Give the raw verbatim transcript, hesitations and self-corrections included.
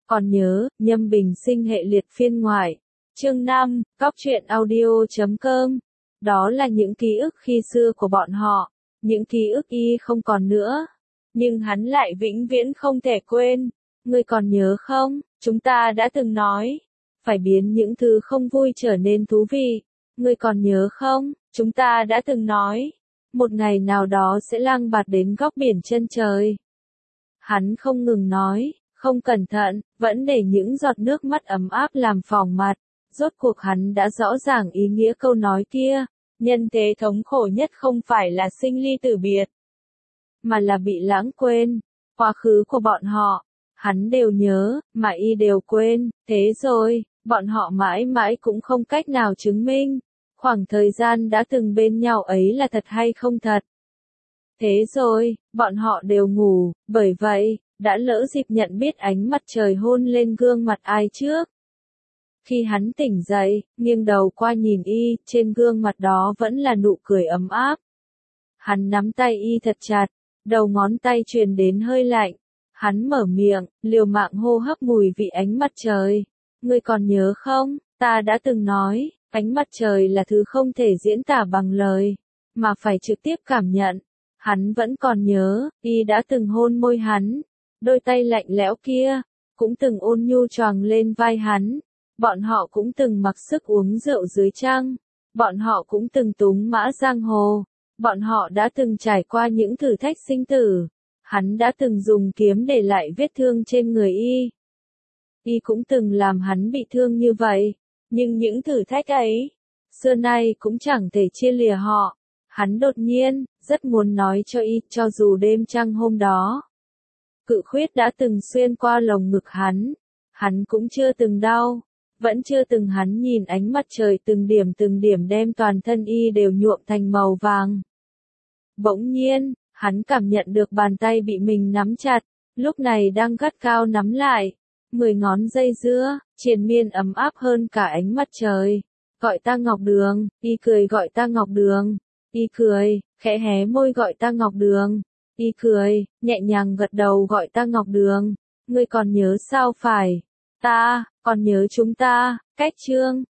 Còn nhớ, Nhâm Bình Sinh hệ liệt phiên ngoại. Chương năm, Cóc truyện audio chấm com. Đó là những ký ức khi xưa của bọn họ, những ký ức y không còn nữa. Nhưng hắn lại vĩnh viễn không thể quên. Ngươi còn nhớ không, chúng ta đã từng nói, phải biến những thứ không vui trở nên thú vị. Ngươi còn nhớ không, chúng ta đã từng nói, một ngày nào đó sẽ lang bạt đến góc biển chân trời. Hắn không ngừng nói, không cẩn thận, vẫn để những giọt nước mắt ấm áp làm phỏng mặt. Rốt cuộc hắn đã rõ ràng ý nghĩa câu nói kia, nhân thế thống khổ nhất không phải là sinh ly tử biệt, mà là bị lãng quên. Quá khứ của bọn họ, hắn đều nhớ, mà y đều quên, thế rồi, bọn họ mãi mãi cũng không cách nào chứng minh, khoảng thời gian đã từng bên nhau ấy là thật hay không thật. Thế rồi, bọn họ đều ngủ, bởi vậy, đã lỡ dịp nhận biết ánh mặt trời hôn lên gương mặt ai trước. Khi hắn tỉnh dậy, nghiêng đầu qua nhìn y, trên gương mặt đó vẫn là nụ cười ấm áp. Hắn nắm tay y thật chặt, đầu ngón tay truyền đến hơi lạnh. Hắn mở miệng, liều mạng hô hấp mùi vị ánh mặt trời. Ngươi còn nhớ không, ta đã từng nói, ánh mặt trời là thứ không thể diễn tả bằng lời, mà phải trực tiếp cảm nhận. Hắn vẫn còn nhớ, y đã từng hôn môi hắn, đôi tay lạnh lẽo kia, cũng từng ôn nhu choàng lên vai hắn. Bọn họ cũng từng mặc sức uống rượu dưới trăng, bọn họ cũng từng túng mã giang hồ, bọn họ đã từng trải qua những thử thách sinh tử. Hắn đã từng dùng kiếm để lại vết thương trên người y. Y cũng từng làm hắn bị thương như vậy, nhưng những thử thách ấy, xưa nay cũng chẳng thể chia lìa họ. Hắn đột nhiên, rất muốn nói cho y, cho dù đêm trăng hôm đó, cự khuyết đã từng xuyên qua lồng ngực hắn, hắn cũng chưa từng đau, vẫn chưa từng hắn nhìn ánh mặt trời từng điểm từng điểm đem toàn thân y đều nhuộm thành màu vàng. Bỗng nhiên, hắn cảm nhận được bàn tay bị mình nắm chặt, lúc này đang gắt cao nắm lại, mười ngón dây dưa, triền miên ấm áp hơn cả ánh mặt trời. Gọi ta Ngọc Đường, y cười gọi ta Ngọc Đường, y cười, khẽ hé môi gọi ta Ngọc Đường, y cười, nhẹ nhàng gật đầu gọi ta Ngọc Đường. Ngươi còn nhớ sao phải? Ta, còn nhớ chúng ta, cách chương.